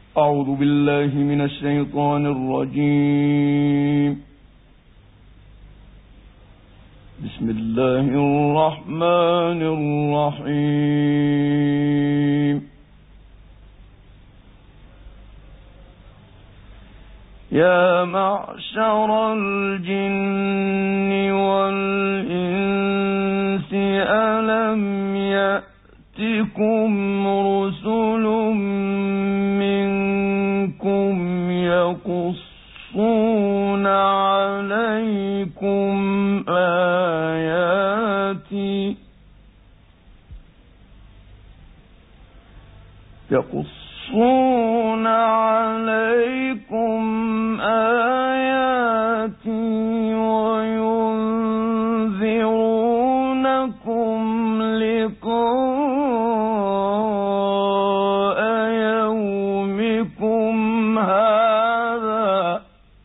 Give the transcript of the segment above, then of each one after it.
أعوذ بالله من الشيطان الرجيم. بسم الله الرحمن الرحيم. يا معشر الجن والإنس ألم يأتكم رسل منكم يقصون عليكم آياتي وينذرونكم لقاء يومكم هذا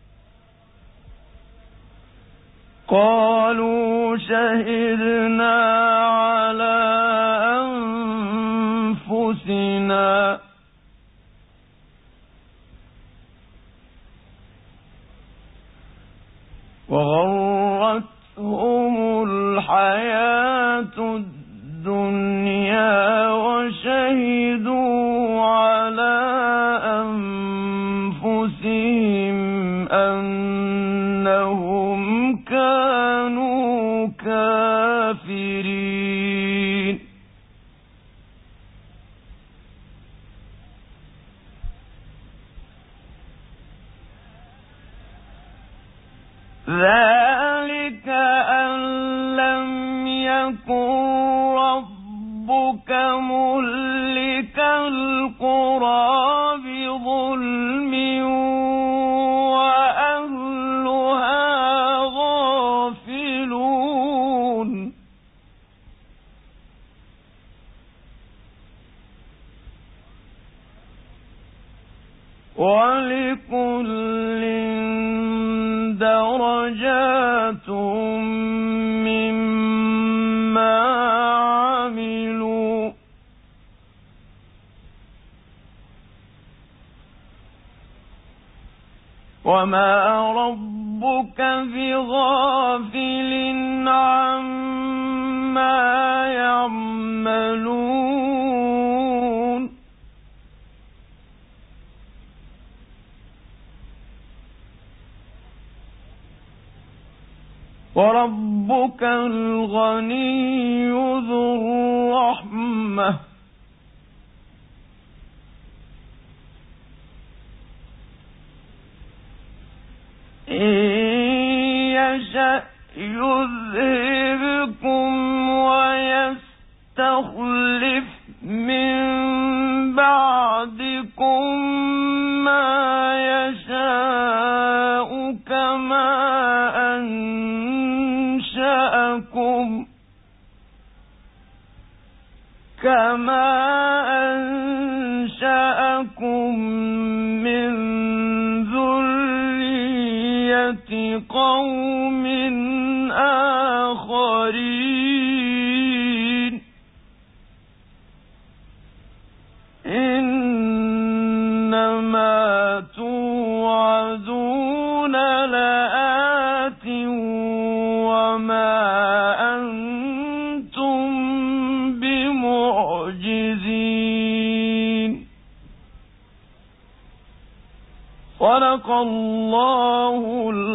قالوا شهدنا على أنفسنا وغرتهم الحياة الدنيا وشهدوا على أنفسهم أنهم كانوا كافرين. ذلك أن لم يكن ربك مهلك القرى بظلم وأهلها غافلون. ولكل درجات مما عملوا وما ربك بغافل عما يعملون. وربك الغني ذو الرحمة إن يشأ يذهبكم ويستخلف من بعدكم ما يشاء كما أنشأكم من ذرية قوم آخرين إنما توعدون لآت وما أنتم بمعجزين. صدق الله